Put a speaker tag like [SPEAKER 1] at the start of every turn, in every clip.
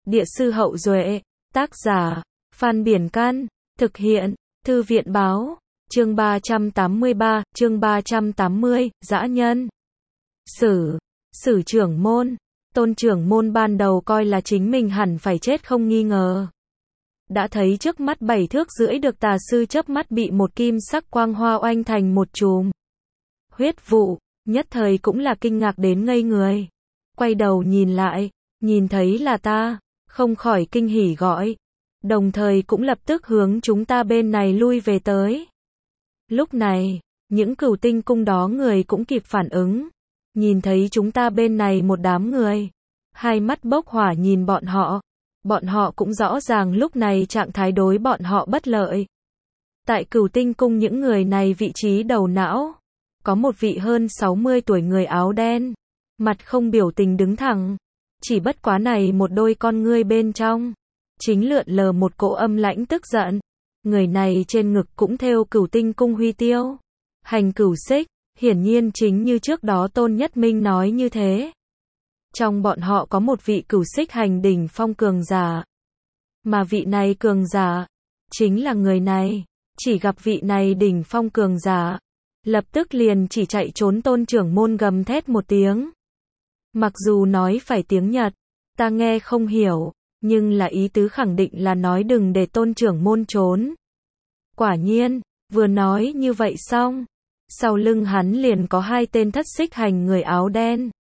[SPEAKER 1] Địa sư Hậu Duệ, tác giả, Phan Biển Can, thực hiện, Thư viện Báo, chương 383, chương 380, dã nhân. Sử trưởng môn, Tôn trưởng môn ban đầu coi là chính mình hẳn phải chết không nghi ngờ. Đã thấy trước mắt 7 thước rưỡi được tà sư chớp mắt bị một kim sắc quang hoa oanh thành một chùm huyết vụ, nhất thời cũng là kinh ngạc đến ngây người. Quay đầu nhìn lại, nhìn thấy là ta, không khỏi kinh hỉ gọi, đồng thời cũng lập tức hướng chúng ta bên này lui về tới. Lúc này, những Cửu Tinh cung đó người cũng kịp phản ứng, nhìn thấy chúng ta bên này một đám người, hai mắt bốc hỏa nhìn bọn họ cũng rõ ràng lúc này trạng thái đối bọn họ bất lợi. Tại Cửu Tinh cung những người này vị trí đầu não, có một vị hơn 60 tuổi người áo đen, mặt không biểu tình đứng thẳng, chỉ bất quá này một đôi con ngươi bên trong, chính lượn lờ một cỗ âm lãnh tức giận. Người này trên ngực cũng thêu Cửu Tinh cung huy tiêu, hành cửu xích, hiển nhiên chính như trước đó Tôn Nhất Minh nói như thế. Trong bọn họ có một vị cửu xích hành đỉnh phong cường giả, mà vị này cường giả, chính là người này, chỉ gặp vị này đỉnh phong cường giả, lập tức liền chỉ chạy trốn. Tôn trưởng môn gầm thét một tiếng. Mặc dù nói phải tiếng Nhật, ta nghe không hiểu, nhưng là ý tứ khẳng định là nói đừng để Tôn trưởng môn trốn. Quả nhiên, vừa nói như vậy xong, sau lưng hắn liền có hai tên thất xích hành người áo đen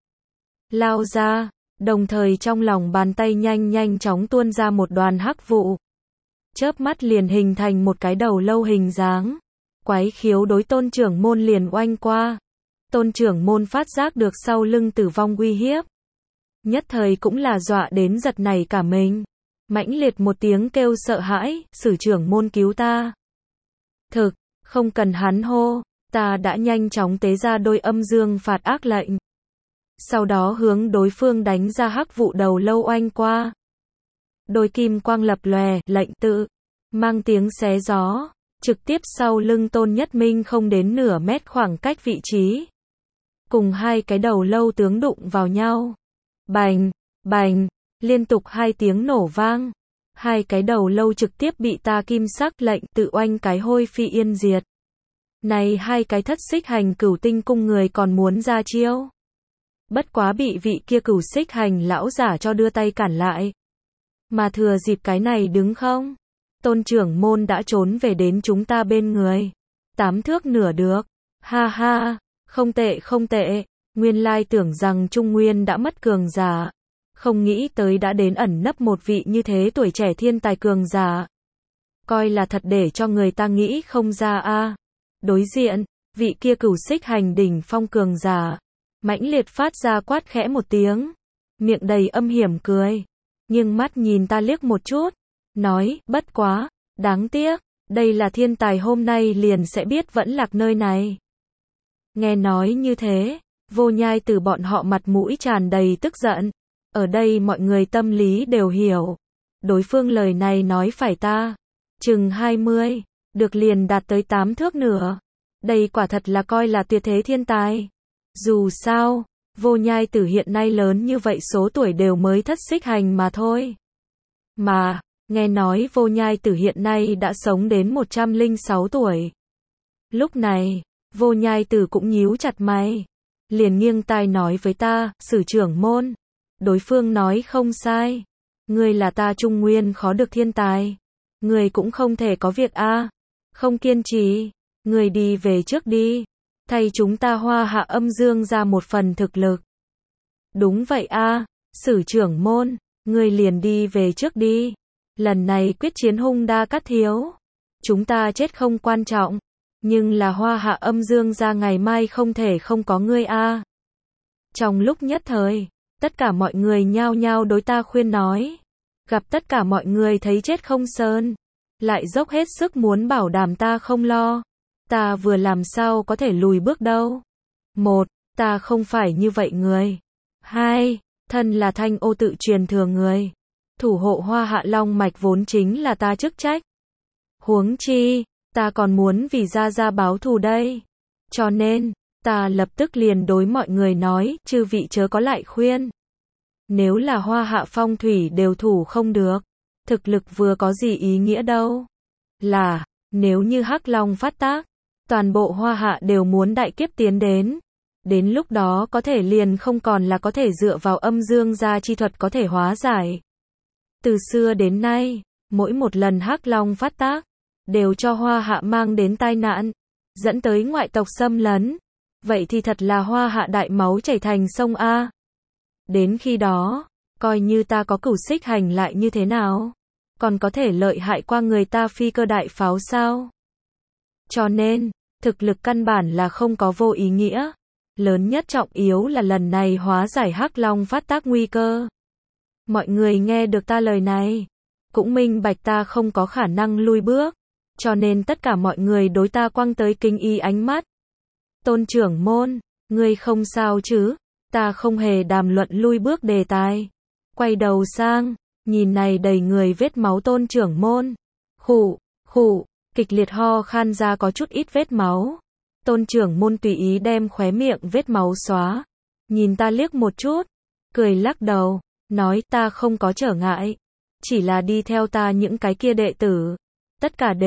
[SPEAKER 1] lao ra, đồng thời trong lòng bàn tay nhanh chóng tuôn ra một đoàn hắc vụ. Chớp mắt liền hình thành một cái đầu lâu hình dáng, quái khiếu đối Tôn trưởng môn liền oanh qua. Tôn trưởng môn phát giác được sau lưng tử vong uy hiếp, nhất thời cũng là dọa đến giật nảy cả mình, mãnh liệt một tiếng kêu sợ hãi, Sử trưởng môn cứu ta. Thực, không cần hắn hô, ta đã nhanh chóng tế ra đôi âm dương phạt ác lệnh. Sau đó hướng đối phương đánh ra hắc vụ đầu lâu oanh qua. Đôi kim quang lập lòe, lệnh tự, mang tiếng xé gió, trực tiếp sau lưng Tôn Nhất Minh không đến nửa mét khoảng cách vị trí. Cùng hai cái đầu lâu tướng đụng vào nhau. Bành, bành, liên tục hai tiếng nổ vang. Hai cái đầu lâu trực tiếp bị ta kim sắc lệnh tự oanh cái hôi phi yên diệt. Này hai cái thất xích hành Cửu Tinh cung người còn muốn ra chiêu. Bất quá bị vị kia Cửu xích hành lão giả cho đưa tay cản lại. Mà thừa dịp cái này đứng không? Tôn trưởng môn đã trốn về đến chúng ta bên người. 8 thước nửa được. Ha ha, không tệ. Nguyên lai tưởng rằng Trung Nguyên đã mất cường giả. Không nghĩ tới đã đến ẩn nấp một vị như thế tuổi trẻ thiên tài cường giả. Coi là thật để cho người ta nghĩ không ra a. Đối diện, vị kia Cửu xích hành đỉnh phong cường giả, mãnh liệt phát ra quát khẽ một tiếng, miệng đầy âm hiểm cười, nhưng mắt nhìn ta liếc một chút, nói, bất quá, đáng tiếc, đây là thiên tài hôm nay liền sẽ biết vẫn lạc nơi này. Nghe nói như thế, Vô Nhai từ bọn họ mặt mũi tràn đầy tức giận, ở đây mọi người tâm lý đều hiểu, đối phương lời này nói phải ta, chừng 20, được liền đạt tới 8 thước nửa, đây quả thật là coi là tuyệt thế thiên tài. Dù sao, Vô Nhai Tử hiện nay lớn như vậy số tuổi đều mới thất xích hành mà thôi. Mà, nghe nói Vô Nhai Tử hiện nay đã sống đến 106 tuổi. Lúc này, Vô Nhai Tử cũng nhíu chặt mày, liền nghiêng tai nói với ta, Sử trưởng môn, đối phương nói không sai, ngươi là ta Trung Nguyên khó được thiên tài, ngươi cũng không thể có việc a, không kiên trì, ngươi đi về trước đi. Thay chúng ta Hoa Hạ âm dương ra một phần thực lực. Đúng vậy a, Sử trưởng môn, ngươi liền đi về trước đi. Lần này quyết chiến hung đa cát thiếu. Chúng ta chết không quan trọng, nhưng là Hoa Hạ âm dương ra ngày mai không thể không có ngươi a. Trong lúc nhất thời, tất cả mọi người nhao nhao đối ta khuyên nói. Gặp tất cả mọi người thấy chết không sơn, lại dốc hết sức muốn bảo đảm ta không lo. Ta vừa làm sao có thể lùi bước đâu. 1. Ta không phải như vậy người. 2. Thân là Thanh Ô tự truyền thừa người. Thủ hộ Hoa Hạ Long mạch vốn chính là ta chức trách. Huống chi, ta còn muốn vì gia báo thù đây. Cho nên, ta lập tức liền đối mọi người nói, chư vị chớ có lại khuyên. Nếu là Hoa Hạ phong thủy đều thủ không được, thực lực vừa có gì ý nghĩa đâu. Là, nếu như Hắc Long phát tác, toàn bộ Hoa Hạ đều muốn đại kiếp tiến đến. Đến lúc đó có thể liền không còn là có thể dựa vào âm dương gia chi thuật có thể hóa giải. Từ xưa đến nay, mỗi một lần Hắc Long phát tác, đều cho Hoa Hạ mang đến tai nạn, dẫn tới ngoại tộc xâm lấn. Vậy thì thật là Hoa Hạ đại máu chảy thành sông A. Đến khi đó, coi như ta có Cửu Xích Hành lại như thế nào? Còn có thể lợi hại qua người ta phi cơ đại pháo sao? Cho nên, thực lực căn bản là không có vô ý nghĩa. Lớn nhất trọng yếu là lần này hóa giải Hắc Long phát tác nguy cơ. Mọi người nghe được ta lời này, cũng minh bạch ta không có khả năng lui bước. Cho nên tất cả mọi người đối ta quăng tới kinh y ánh mắt. Tôn trưởng môn, ngươi không sao chứ? Ta không hề đàm luận lui bước đề tài. Quay đầu sang, nhìn này đầy người vết máu tôn trưởng môn. Khụ, khụ, kịch liệt ho khan ra có chút ít vết máu. Tôn trưởng môn tùy ý đem khóe miệng vết máu xóa. Nhìn ta liếc một chút, cười lắc đầu, nói ta không có trở ngại. Chỉ là đi theo ta những cái kia đệ tử. Tất cả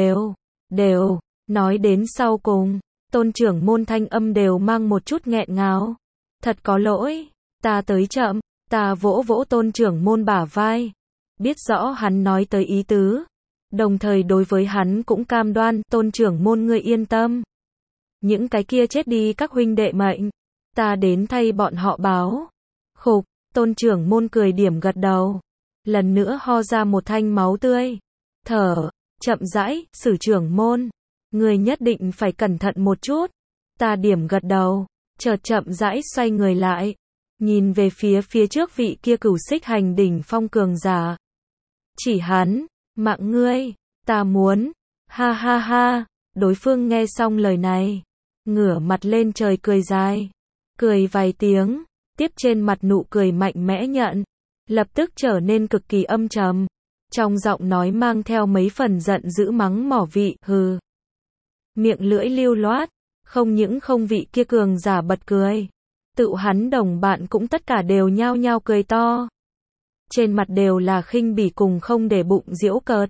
[SPEAKER 1] đều, nói đến sau cùng, tôn trưởng môn thanh âm đều mang một chút nghẹn ngào. Thật có lỗi, ta tới chậm, ta vỗ vỗ tôn trưởng môn bả vai. Biết rõ hắn nói tới ý tứ. Đồng thời đối với hắn cũng cam đoan, tôn trưởng môn ngươi yên tâm. Những cái kia chết đi các huynh đệ mệnh, ta đến thay bọn họ báo. Khục, tôn trưởng môn cười điểm gật đầu. Lần nữa ho ra một thanh máu tươi. Thở, chậm rãi, sử trưởng môn. Người nhất định phải cẩn thận một chút. Ta điểm gật đầu, chợt chậm rãi xoay người lại. Nhìn về phía trước vị kia Cửu Xích Hành đỉnh phong cường giả. Chỉ hắn, mạng ngươi, ta muốn. Ha ha ha, đối phương nghe xong lời này. Ngửa mặt lên trời cười dài. Cười vài tiếng, tiếp trên mặt nụ cười mạnh mẽ nhận. Lập tức trở nên cực kỳ âm trầm. Trong giọng nói mang theo mấy phần giận dữ mắng mỏ vị, hừ. Miệng lưỡi lưu loát, không những không vị kia cường giả bật cười. Tự hắn đồng bạn cũng tất cả đều nhao nhao cười to. Trên mặt đều là khinh bỉ cùng không để bụng giễu cợt.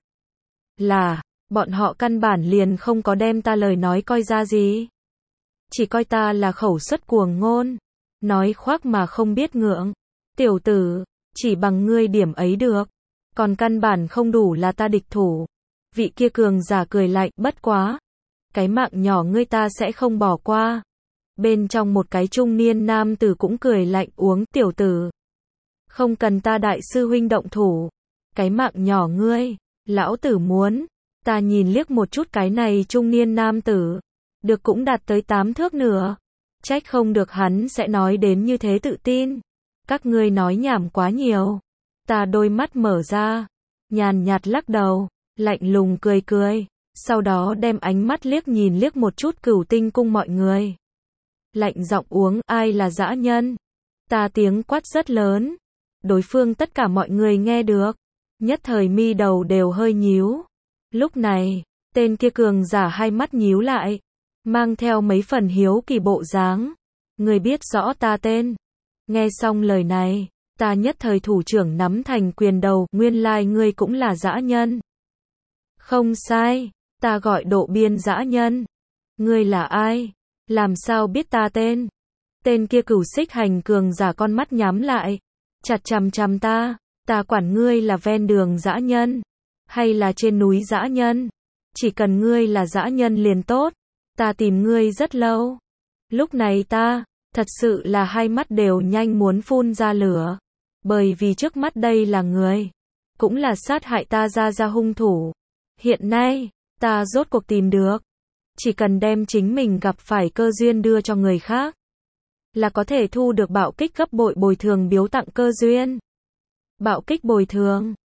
[SPEAKER 1] Là, bọn họ căn bản liền không có đem ta lời nói coi ra gì. Chỉ coi ta là khẩu suất cuồng ngôn. Nói khoác mà không biết ngượng. Tiểu tử, chỉ bằng ngươi điểm ấy được. Còn căn bản không đủ là ta địch thủ. Vị kia cường giả cười lạnh, bất quá. Cái mạng nhỏ ngươi ta sẽ không bỏ qua. Bên trong một cái trung niên nam tử cũng cười lạnh uống, tiểu tử. Không cần ta đại sư huynh động thủ. Cái mạng nhỏ ngươi, lão tử muốn. Ta nhìn liếc một chút cái này trung niên nam tử. Được cũng đạt tới 8 thước nữa. Trách không được hắn sẽ nói đến như thế tự tin. Các ngươi nói nhảm quá nhiều. Ta đôi mắt mở ra. Nhàn nhạt lắc đầu. Lạnh lùng cười cười. Sau đó đem ánh mắt nhìn liếc một chút Cửu Tinh cung mọi người. Lạnh giọng uống, ai là dã nhân? Ta tiếng quát rất lớn. Đối phương tất cả mọi người nghe được. Nhất thời mi đầu đều hơi nhíu. Lúc này, tên kia cường giả hai mắt nhíu lại. Mang theo mấy phần hiếu kỳ bộ dáng. Người biết rõ ta tên. Nghe xong lời này, ta nhất thời thủ trưởng nắm thành quyền đầu, nguyên lai ngươi cũng là dã nhân. Không sai, ta gọi Độ Biên dã nhân. Ngươi là ai? Làm sao biết ta tên? Tên kia Cửu Xích Hành cường giả con mắt nhắm lại. Chặt chằm chằm ta quản ngươi là ven đường dã nhân. Hay là trên núi dã nhân. Chỉ cần ngươi là dã nhân liền tốt. Ta tìm ngươi rất lâu. Lúc này ta, thật sự là hai mắt đều nhanh muốn phun ra lửa. Bởi vì trước mắt đây là người. Cũng là sát hại ta ra hung thủ. Hiện nay, ta rốt cuộc tìm được. Chỉ cần đem chính mình gặp phải cơ duyên đưa cho người khác. Là có thể thu được bạo kích gấp bội bồi thường biếu tặng cơ duyên. Bạo kích bồi thường.